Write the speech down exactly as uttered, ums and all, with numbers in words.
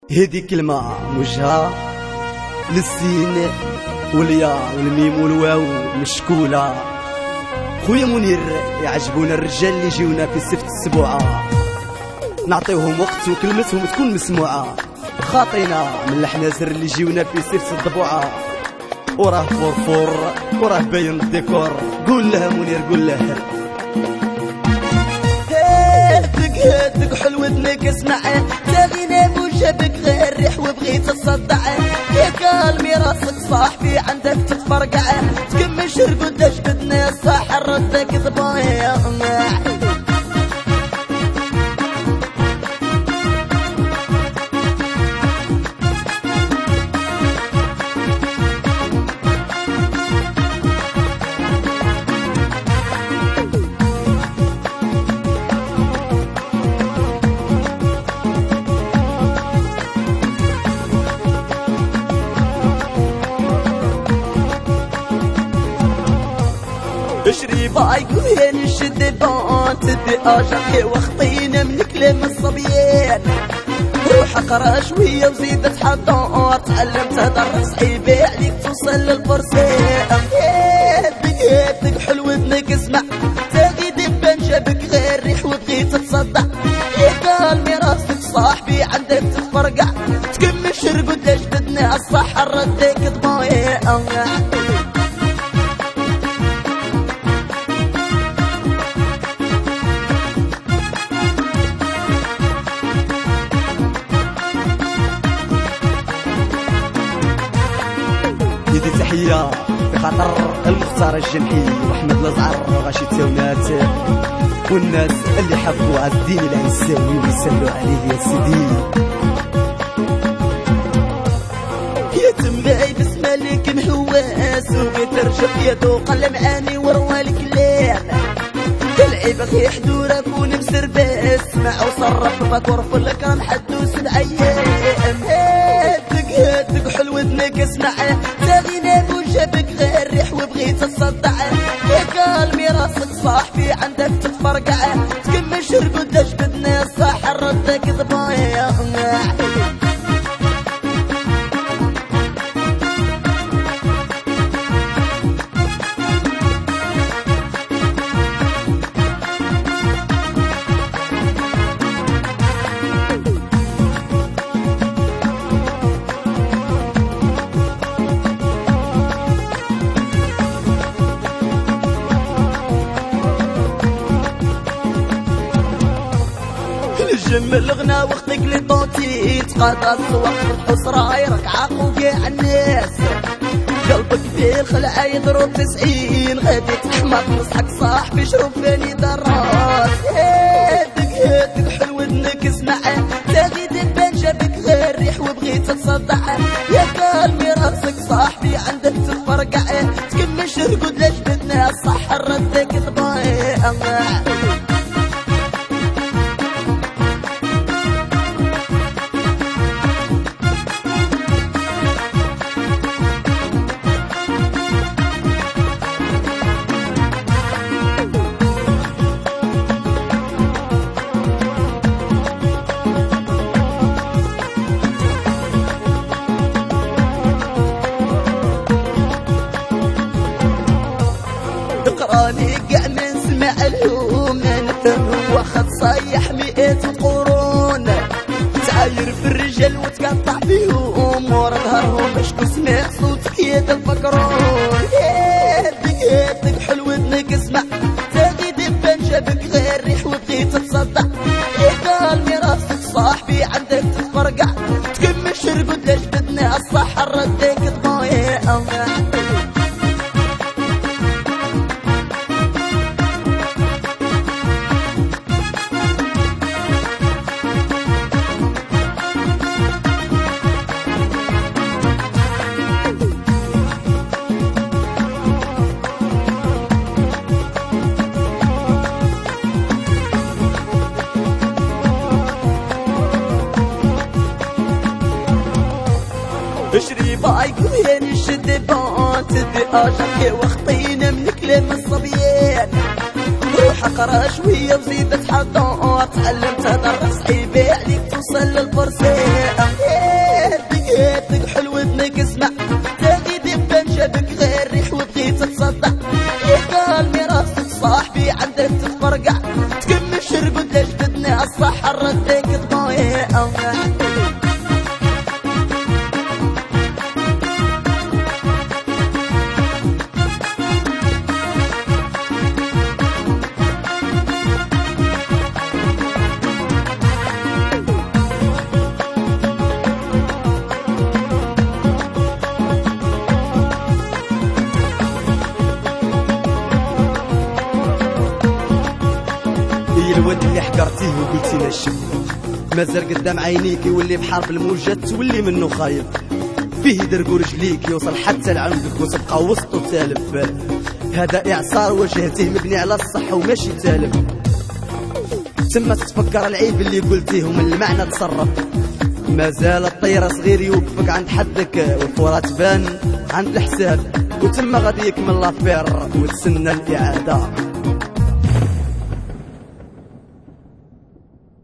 هذه كلمة موجهة للسين والياء والميم والواو مشكولة. خويا منير يعجبونا الرجال اللي يجيونا في سفت السبوعة، نعطيوهم وقت وكلمتهم تكون مسموعة. خاطينا من الحنازر اللي يجيونا في سفت الضبوعة، وراه فورفور وراه باين الديكور. قول له منير قول له هاتك هاتك حلو ودنك اسمع، تاغينا موجبك غير ريح وبغيت تصدع. يا قلبي راسك صاحبي عندك تتفرقع، تكمش رقداش بدنا الساحر ردك ضبايع. اشري بايك وين نشد البان تدي اجاكي واخطينا من كلام الصبيان. روح اقرا شويه وزيد تحضر، تعلمت تدرس عيبي عليك توصل للبرسان. هاتك هاتك حلو ودنك اسمع، تاغي دبان جابك غير ريح وبغيت تصدع. يا قلبي راسك صاحبي عندك تتفرقع، تكمش رقداش بدنا الصحر ردك ضبايع. يدي تحية في خاطر المختار الجمحي وأحمد الأزعر وغاشي تاونات والناس اللي حبوا عالدين العنساوي ويسلوا عليه يا سيدي. يا تماي بسم لك مهواس وغيترجف يدو قل معاني وروى الكلام. تلعب غي حدورك ونمسر باس مع وصرف بطرف الكرم حدوس العيام. هاتك هاتك حلو ودنك اسمع، تاغينا موجبك غير ريح وبغيت تصدع. يا قلبي راسك صاحبي عندك تتفرقع، تكمش رقداش بدنا الساحر ردك ضبايع. نجم الغنى وقتك لطوتي تقاطع وقت الحسرة يرك عاقو كاع الناس. قلبك فيه الخلعة يضرب تسعين، غادي تحمق نصحك صاحبي شوف فاني دراس. هاتك هاتك حلو ودنك اسمع، تاغي دبان جابك غير ريح وبغيت تصدع. يا قلبي راسك صاحبي عندك تتفرقع، تكمش رقد لاش بدنا الصحر ردك ضبايع. اقراني قاع من سمع الهوم، نفهم واخد صيح مئة قرون. تعاير في الرجال وتقطع فيهم ورا ظهرهم باش تسمع صوتك يا الفكرون. هاتك هاتك حلو ودنك اسمع، تاغي دبان جابك غير ريح وبغيت تصدع. يا قلبي راسك صاحبي عندك تتفرقع، تكمش رقد لاش بدنا الصحر ردك ضبايع. اشري بايك وين نشد بان تدي اجاكي واخطينا من كلام الصبيان. روح اقرا شويه وزيد تحضر، تعلمت تدرس عيبي عليك توصل للبرسان. منك اسمع تاني دبان جابك غير ريح وبغيت تصدع يقال ميراثك صاحبي عندك تتفرقع تكمل شرقود لجددنا الصح رديك ضمايا الواد اللي حكرتيه وقلتي له الشب مازال قدام عينيك يولي بحر بالموجات تولي منه خايف فيه يدرقو رجليك يوصل حتى لعندك وتبقى وسطو تالف هذا اعصار وجهته مبني على الصح وماشي تالف تما تتفكر العيب اللي قلتيه ومن المعنى تصرف مازال الطيرة صغير يوقفك عند حدك والفورة تبان عند الحساب وتما غادي يكمل لافير وتسنى الإعادة